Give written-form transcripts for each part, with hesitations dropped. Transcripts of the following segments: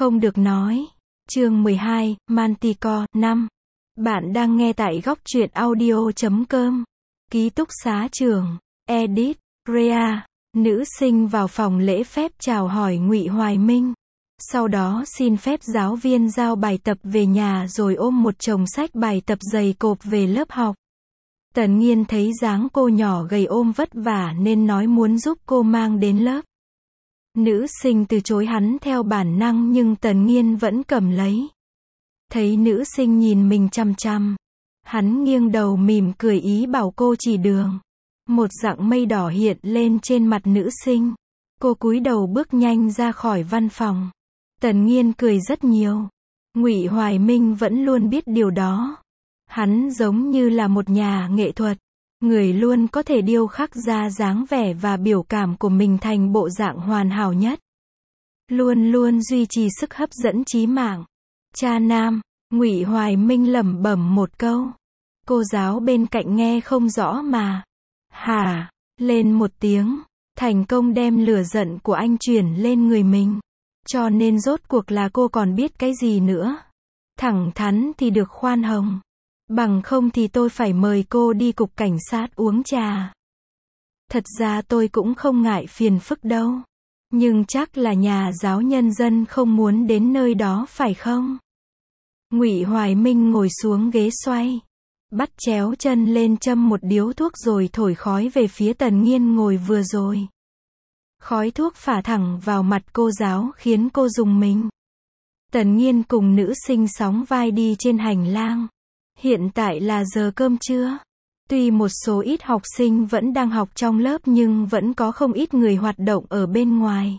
Không được nói. Chương 12, Manticore, 5. Bạn đang nghe tại góc truyện audio.com. Ký túc xá trường. Edit, Rhea. Nữ sinh vào phòng lễ phép chào hỏi Ngụy Hoài Minh. Sau đó xin phép giáo viên giao bài tập về nhà rồi ôm một chồng sách bài tập dày cộp về lớp học. Tần Nghiên thấy dáng cô nhỏ gầy ôm vất vả nên nói muốn giúp cô mang đến lớp. Nữ sinh từ chối hắn theo bản năng nhưng Tần Nghiên vẫn cầm lấy. Thấy nữ sinh nhìn mình chăm chăm, hắn nghiêng đầu mỉm cười ý bảo cô chỉ đường. Một dặng mây đỏ hiện lên trên mặt nữ sinh. Cô cúi đầu bước nhanh ra khỏi văn phòng. Tần Nghiên cười rất nhiều. Ngụy Hoài Minh vẫn luôn biết điều đó. Hắn giống như là một nhà nghệ thuật. Người luôn có thể điêu khắc ra dáng vẻ và biểu cảm của mình thành bộ dạng hoàn hảo nhất. Luôn luôn duy trì sức hấp dẫn chí mạng. Cha nam, Ngụy Hoài Minh lẩm bẩm một câu. Cô giáo bên cạnh nghe không rõ mà. Hả, lên một tiếng. Thành công đem lửa giận của anh chuyển lên người mình. Cho nên rốt cuộc là cô còn biết cái gì nữa. Thẳng thắn thì được khoan hồng. Bằng không thì tôi phải mời cô đi cục cảnh sát uống trà. Thật ra tôi cũng không ngại phiền phức đâu. Nhưng chắc là nhà giáo nhân dân không muốn đến nơi đó phải không? Ngụy Hoài Minh ngồi xuống ghế xoay. Bắt chéo chân lên châm một điếu thuốc rồi thổi khói về phía Tần Nghiên ngồi vừa rồi. Khói thuốc phả thẳng vào mặt cô giáo khiến cô rùng mình. Tần Nghiên cùng nữ sinh sóng vai đi trên hành lang. Hiện tại là giờ cơm trưa. Tuy một số ít học sinh vẫn đang học trong lớp nhưng vẫn có không ít người hoạt động ở bên ngoài.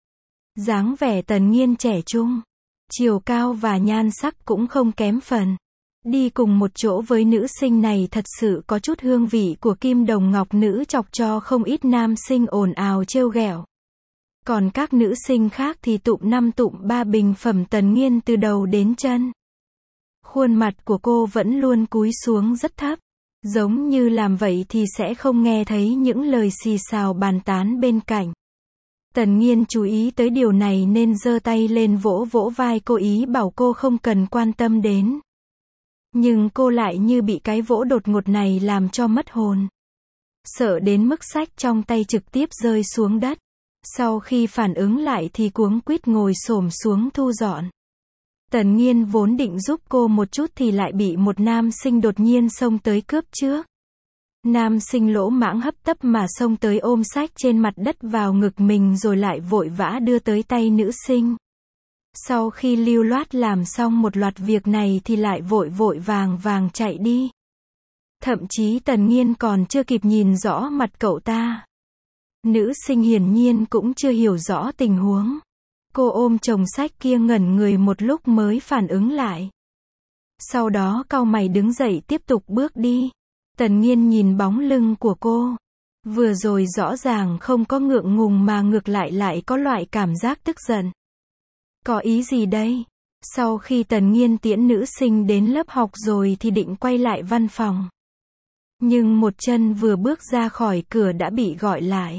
Dáng vẻ Tần Nghiên trẻ trung, chiều cao và nhan sắc cũng không kém phần. Đi cùng một chỗ với nữ sinh này thật sự có chút hương vị của kim đồng ngọc nữ chọc cho không ít nam sinh ồn ào trêu ghẹo. Còn các nữ sinh khác thì tụm năm tụm ba bình phẩm Tần Nghiên từ đầu đến chân. Khuôn mặt của cô vẫn luôn cúi xuống rất thấp. Giống như làm vậy thì sẽ không nghe thấy những lời xì xào bàn tán bên cạnh. Tần Nghiên chú ý tới điều này nên giơ tay lên vỗ vỗ vai cô ý bảo cô không cần quan tâm đến. Nhưng cô lại như bị cái vỗ đột ngột này làm cho mất hồn. Sợ đến mức sách trong tay trực tiếp rơi xuống đất. Sau khi phản ứng lại thì cuống quýt ngồi xổm xuống thu dọn. Tần Nghiên vốn định giúp cô một chút thì lại bị một nam sinh đột nhiên xông tới cướp trước. Nam sinh lỗ mãng hấp tấp mà xông tới ôm sách trên mặt đất vào ngực mình rồi lại vội vã đưa tới tay nữ sinh. Sau khi lưu loát làm xong một loạt việc này thì lại vội vội vàng vàng chạy đi. Thậm chí Tần Nghiên còn chưa kịp nhìn rõ mặt cậu ta. Nữ sinh hiển nhiên cũng chưa hiểu rõ tình huống. Cô ôm chồng sách kia ngẩn người một lúc mới phản ứng lại. Sau đó cau mày đứng dậy tiếp tục bước đi. Tần Nghiên nhìn bóng lưng của cô. Vừa rồi rõ ràng không có ngượng ngùng mà ngược lại có loại cảm giác tức giận. Có ý gì đây? Sau khi Tần Nghiên tiễn nữ sinh đến lớp học rồi thì định quay lại văn phòng. Nhưng một chân vừa bước ra khỏi cửa đã bị gọi lại.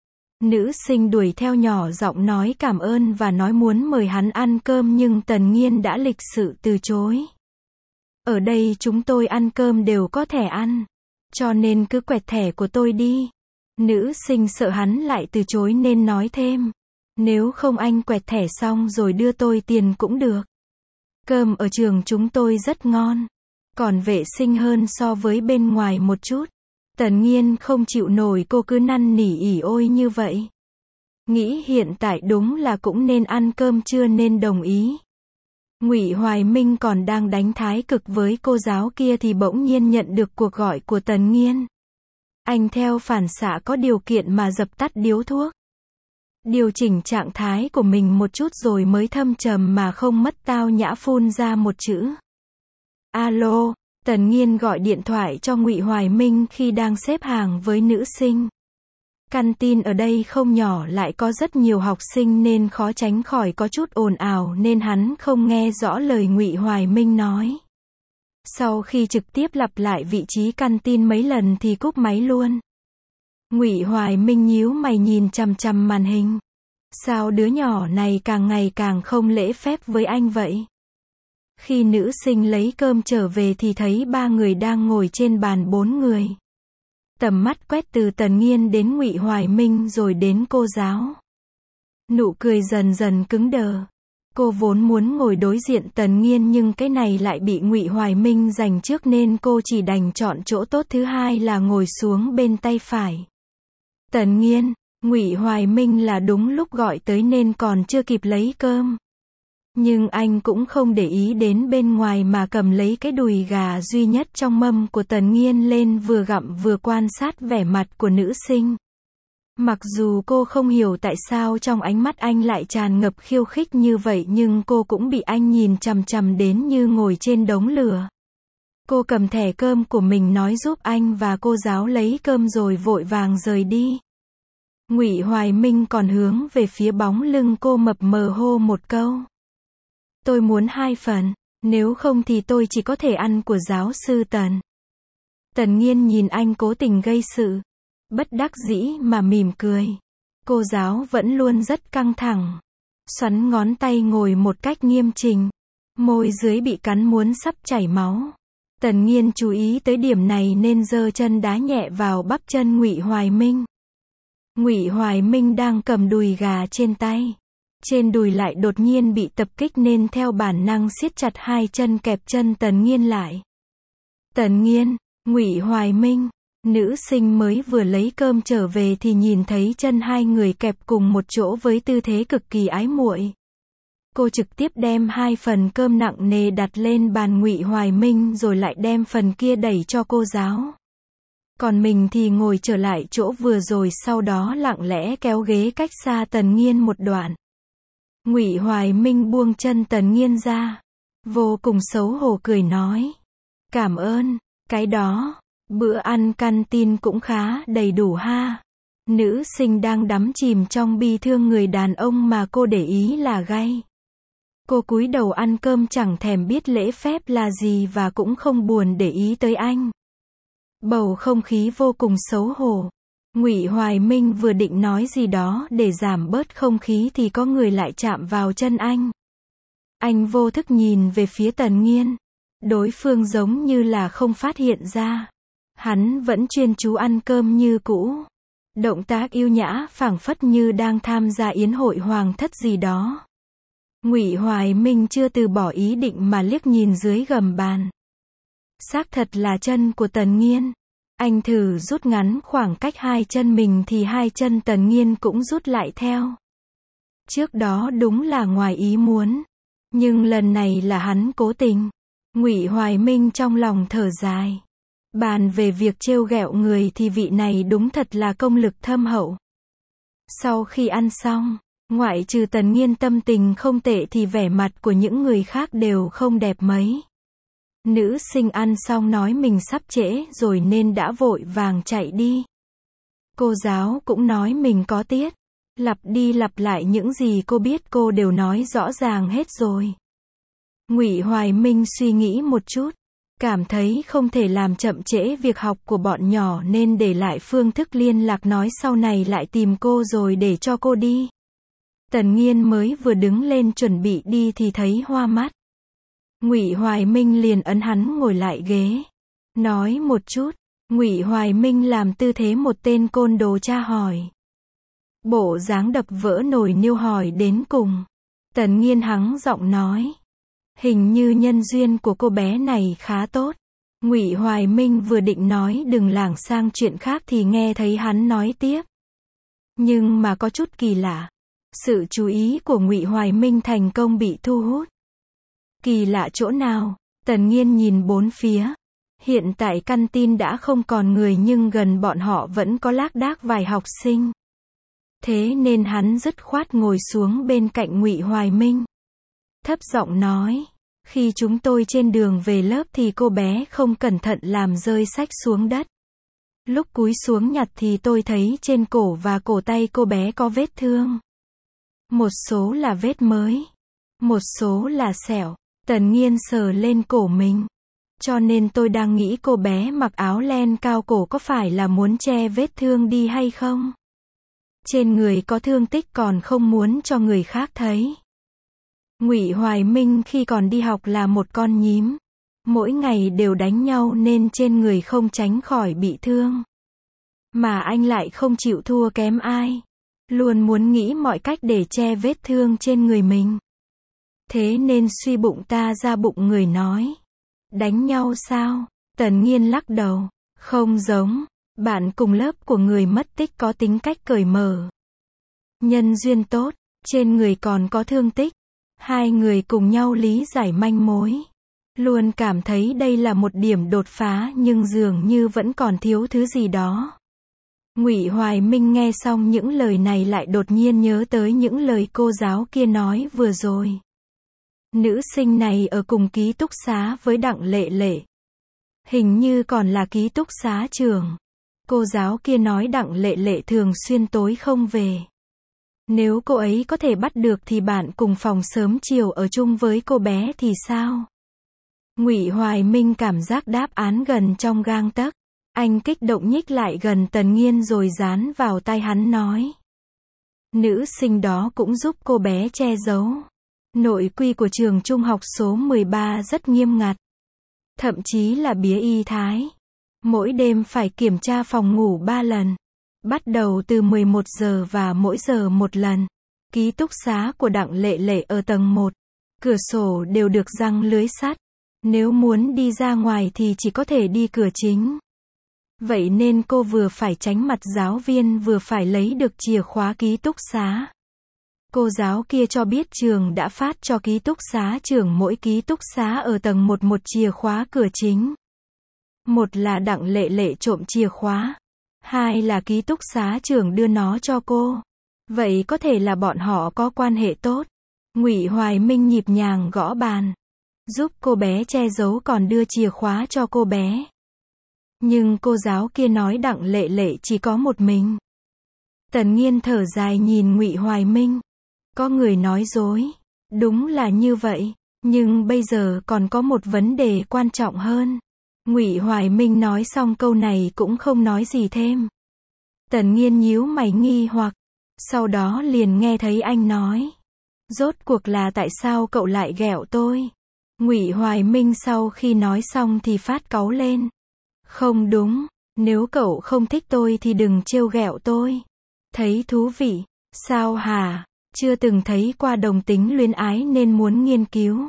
Nữ sinh đuổi theo nhỏ giọng nói cảm ơn và nói muốn mời hắn ăn cơm nhưng Tần Nghiên đã lịch sự từ chối. Ở đây chúng tôi ăn cơm đều có thẻ ăn. Cho nên cứ quẹt thẻ của tôi đi. Nữ sinh sợ hắn lại từ chối nên nói thêm. Nếu không anh quẹt thẻ xong rồi đưa tôi tiền cũng được. Cơm ở trường chúng tôi rất ngon. Còn vệ sinh hơn so với bên ngoài một chút. Tần Nghiên không chịu nổi cô cứ năn nỉ ỉ ôi như vậy. Nghĩ hiện tại đúng là cũng nên ăn cơm trưa nên đồng ý. Ngụy Hoài Minh còn đang đánh thái cực với cô giáo kia thì bỗng nhiên nhận được cuộc gọi của Tần Nghiên. Anh theo phản xạ có điều kiện mà dập tắt điếu thuốc. Điều chỉnh trạng thái của mình một chút rồi mới thâm trầm mà không mất tao nhã phun ra một chữ. Alo. Tần Nghiên gọi điện thoại cho Ngụy Hoài Minh khi đang xếp hàng với nữ sinh. Canteen ở đây không nhỏ lại có rất nhiều học sinh nên khó tránh khỏi có chút ồn ào nên hắn không nghe rõ lời Ngụy Hoài Minh nói. Sau khi trực tiếp lặp lại vị trí canteen mấy lần thì cúp máy luôn. Ngụy Hoài Minh nhíu mày nhìn chằm chằm màn hình. Sao đứa nhỏ này càng ngày càng không lễ phép với anh vậy? Khi nữ sinh lấy cơm trở về thì thấy ba người đang ngồi trên bàn, bốn người. Tầm mắt quét từ Tần Nghiên đến Ngụy Hoài Minh rồi đến cô giáo. Nụ cười dần dần cứng đờ. Cô vốn muốn ngồi đối diện Tần Nghiên nhưng cái này lại bị Ngụy Hoài Minh giành trước nên cô chỉ đành chọn chỗ tốt thứ hai là ngồi xuống bên tay phải. Tần Nghiên, Ngụy Hoài Minh là đúng lúc gọi tới nên còn chưa kịp lấy cơm. Nhưng anh cũng không để ý đến bên ngoài mà cầm lấy cái đùi gà duy nhất trong mâm của Tần Nghiên lên vừa gặm vừa quan sát vẻ mặt của nữ sinh. Mặc dù cô không hiểu tại sao trong ánh mắt anh lại tràn ngập khiêu khích như vậy nhưng cô cũng bị anh nhìn chằm chằm đến như ngồi trên đống lửa. Cô cầm thẻ cơm của mình nói giúp anh và cô giáo lấy cơm rồi vội vàng rời đi. Ngụy Hoài Minh còn hướng về phía bóng lưng cô mập mờ hô một câu. Tôi muốn 2 phần, nếu không thì tôi chỉ có thể ăn của giáo sư Tần. Tần Nghiên nhìn anh cố tình gây sự. Bất đắc dĩ mà mỉm cười. Cô giáo vẫn luôn rất căng thẳng. Xoắn ngón tay ngồi một cách nghiêm chỉnh. Môi dưới bị cắn muốn sắp chảy máu. Tần Nghiên chú ý tới điểm này nên giơ chân đá nhẹ vào bắp chân Ngụy Hoài Minh. Ngụy Hoài Minh đang cầm đùi gà trên tay. Trên đùi lại đột nhiên bị tập kích nên theo bản năng siết chặt hai chân kẹp chân Tần Nghiên lại. Tần Nghiên, Ngụy Hoài Minh. Nữ sinh mới vừa lấy cơm trở về thì nhìn thấy chân hai người kẹp cùng một chỗ với tư thế cực kỳ ái muội. Cô trực tiếp đem 2 phần cơm nặng nề đặt lên bàn Ngụy Hoài Minh rồi lại đem phần kia đẩy cho cô giáo. Còn mình thì ngồi trở lại chỗ vừa rồi sau đó lặng lẽ kéo ghế cách xa Tần Nghiên một đoạn. Ngụy Hoài Minh buông chân Tần Nghiên ra. Vô cùng xấu hổ cười nói. Cảm ơn, cái đó. Bữa ăn canteen cũng khá đầy đủ ha. Nữ sinh đang đắm chìm trong bi thương người đàn ông mà cô để ý là gay. Cô cúi đầu ăn cơm chẳng thèm biết lễ phép là gì và cũng không buồn để ý tới anh. Bầu không khí vô cùng xấu hổ. Ngụy Hoài Minh vừa định nói gì đó để giảm bớt không khí thì có người lại chạm vào chân anh. Anh vô thức nhìn về phía Tần Nghiên. Đối phương giống như là không phát hiện ra. Hắn vẫn chuyên chú ăn cơm như cũ. Động tác yêu nhã phảng phất như đang tham gia yến hội hoàng thất gì đó. Ngụy Hoài Minh chưa từ bỏ ý định mà liếc nhìn dưới gầm bàn. Xác thật là chân của Tần Nghiên. Anh thử rút ngắn khoảng cách hai chân mình thì hai chân Tần Nghiên cũng rút lại theo. Trước đó đúng là ngoài ý muốn. Nhưng lần này là hắn cố tình. Ngụy Hoài Minh trong lòng thở dài. Bàn về việc trêu ghẹo người thì vị này đúng thật là công lực thâm hậu. Sau khi ăn xong, ngoại trừ Tần Nghiên tâm tình không tệ thì vẻ mặt của những người khác đều không đẹp mấy. Nữ sinh ăn xong nói mình sắp trễ rồi nên đã vội vàng chạy đi. Cô giáo cũng nói mình có tiết. Lặp đi lặp lại những gì cô biết cô đều nói rõ ràng hết rồi. Ngụy Hoài Minh suy nghĩ một chút. Cảm thấy không thể làm chậm trễ việc học của bọn nhỏ nên để lại phương thức liên lạc nói sau này lại tìm cô rồi để cho cô đi. Tần Nghiên mới vừa đứng lên chuẩn bị đi thì thấy hoa mắt. Ngụy Hoài Minh liền ấn hắn ngồi lại ghế. Nói một chút. Ngụy Hoài Minh làm tư thế một tên côn đồ tra hỏi. Bộ dáng đập vỡ nồi niêu hỏi đến cùng. Tần Nghiên hắng giọng nói. Hình như nhân duyên của cô bé này khá tốt. Ngụy Hoài Minh vừa định nói đừng lảng sang chuyện khác thì nghe thấy hắn nói tiếp. Nhưng mà có chút kỳ lạ. Sự chú ý của Ngụy Hoài Minh thành công bị thu hút. Kỳ lạ chỗ nào? Tần Nghiên nhìn bốn phía. Hiện tại canteen đã không còn người nhưng gần bọn họ vẫn có lác đác vài học sinh. Thế nên hắn dứt khoát ngồi xuống bên cạnh Ngụy Hoài Minh. Thấp giọng nói. Khi chúng tôi trên đường về lớp thì cô bé không cẩn thận làm rơi sách xuống đất. Lúc cúi xuống nhặt thì tôi thấy trên cổ và cổ tay cô bé có vết thương. Một số là vết mới. Một số là sẹo. Tần Nghiên sờ lên cổ mình. Cho nên tôi đang nghĩ cô bé mặc áo len cao cổ có phải là muốn che vết thương đi hay không? Trên người có thương tích còn không muốn cho người khác thấy. Ngụy Hoài Minh khi còn đi học là một con nhím. Mỗi ngày đều đánh nhau nên trên người không tránh khỏi bị thương. Mà anh lại không chịu thua kém ai. Luôn muốn nghĩ mọi cách để che vết thương trên người mình. Thế nên suy bụng ta ra bụng người nói. Đánh nhau sao? Tần Nghiên lắc đầu. Không giống. Bạn cùng lớp của người mất tích có tính cách cởi mở. Nhân duyên tốt. Trên người còn có thương tích. Hai người cùng nhau lý giải manh mối. Luôn cảm thấy đây là một điểm đột phá nhưng dường như vẫn còn thiếu thứ gì đó. Ngụy Hoài Minh nghe xong những lời này lại đột nhiên nhớ tới những lời cô giáo kia nói vừa rồi. Nữ sinh này ở cùng ký túc xá với Đặng Lệ Lệ. Hình như còn là ký túc xá trường. Cô giáo kia nói Đặng Lệ Lệ thường xuyên tối không về. Nếu cô ấy có thể bắt được thì bạn cùng phòng sớm chiều ở chung với cô bé thì sao? Ngụy Hoài Minh cảm giác đáp án gần trong gang tấc. Anh kích động nhích lại gần Tần Nghiên rồi dán vào tai hắn nói. Nữ sinh đó cũng giúp cô bé che giấu. Nội quy của trường trung học số 13 rất nghiêm ngặt. Thậm chí là bía y thái. Mỗi đêm phải kiểm tra phòng ngủ 3 lần. Bắt đầu từ 11 giờ và mỗi giờ một lần. Ký túc xá của Đặng Lệ Lệ ở tầng 1. Cửa sổ đều được giăng lưới sắt. Nếu muốn đi ra ngoài thì chỉ có thể đi cửa chính. Vậy nên cô vừa phải tránh mặt giáo viên vừa phải lấy được chìa khóa ký túc xá. Cô giáo kia cho biết trường đã phát cho ký túc xá trưởng mỗi ký túc xá ở tầng 1 một chìa khóa cửa chính. Một là Đặng Lệ Lệ trộm chìa khóa. Hai là ký túc xá trưởng đưa nó cho cô. Vậy có thể là bọn họ có quan hệ tốt. Ngụy Hoài Minh nhịp nhàng gõ bàn. Giúp cô bé che giấu còn đưa chìa khóa cho cô bé. Nhưng cô giáo kia nói Đặng Lệ Lệ chỉ có một mình. Tần Nghiên thở dài nhìn Ngụy Hoài Minh. Có người nói dối. Đúng là như vậy. Nhưng bây giờ còn có một vấn đề quan trọng hơn. Ngụy Hoài Minh nói xong câu này cũng không nói gì thêm. Tần Nghiên nhíu mày nghi hoặc. Sau đó liền nghe thấy anh nói. Rốt cuộc là tại sao cậu lại ghẹo tôi? Ngụy Hoài Minh sau khi nói xong thì phát cáu lên. Không đúng, nếu cậu không thích tôi thì đừng trêu ghẹo tôi. Thấy thú vị, sao hả? Chưa từng thấy qua đồng tính luyến ái nên muốn nghiên cứu.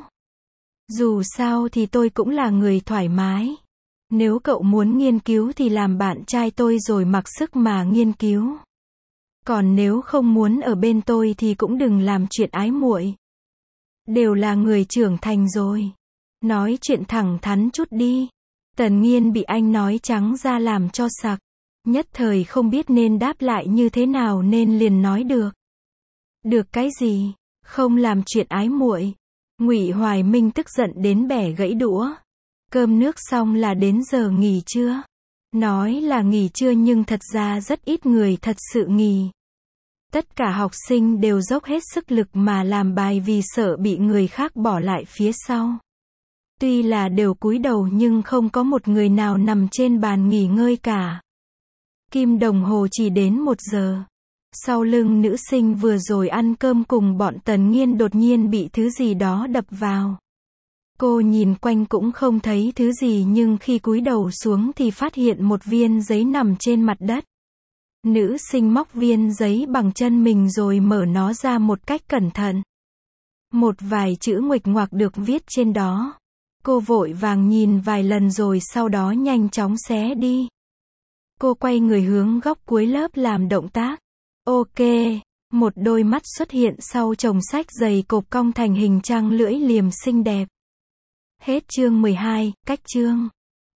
Dù sao thì tôi cũng là người thoải mái. Nếu cậu muốn nghiên cứu thì làm bạn trai tôi rồi mặc sức mà nghiên cứu. Còn nếu không muốn ở bên tôi thì cũng đừng làm chuyện ái muội. Đều là người trưởng thành rồi. Nói chuyện thẳng thắn chút đi. Tần Nghiên bị anh nói trắng ra làm cho sặc. Nhất thời không biết nên đáp lại như thế nào nên liền nói được. Được cái gì? Không làm chuyện ái muội. Ngụy Hoài Minh tức giận đến bẻ gãy đũa. Cơm nước xong là đến giờ nghỉ trưa. Nói là nghỉ trưa nhưng thật ra rất ít người thật sự nghỉ. Tất cả học sinh đều dốc hết sức lực mà làm bài vì sợ bị người khác bỏ lại phía sau. Tuy là đều cúi đầu nhưng không có một người nào nằm trên bàn nghỉ ngơi cả. Kim đồng hồ chỉ đến 1 giờ. Sau lưng nữ sinh vừa rồi ăn cơm cùng bọn Tần Nghiên đột nhiên bị thứ gì đó đập vào. Cô nhìn quanh cũng không thấy thứ gì nhưng khi cúi đầu xuống thì phát hiện một viên giấy nằm trên mặt đất. Nữ sinh móc viên giấy bằng chân mình rồi mở nó ra một cách cẩn thận. Một vài chữ nguệch ngoạc được viết trên đó. Cô vội vàng nhìn vài lần rồi sau đó nhanh chóng xé đi. Cô quay người hướng góc cuối lớp làm động tác. Ok, một đôi mắt xuất hiện sau chồng sách dày cộp cong thành hình trăng lưỡi liềm xinh đẹp. Hết chương 12, cách chương.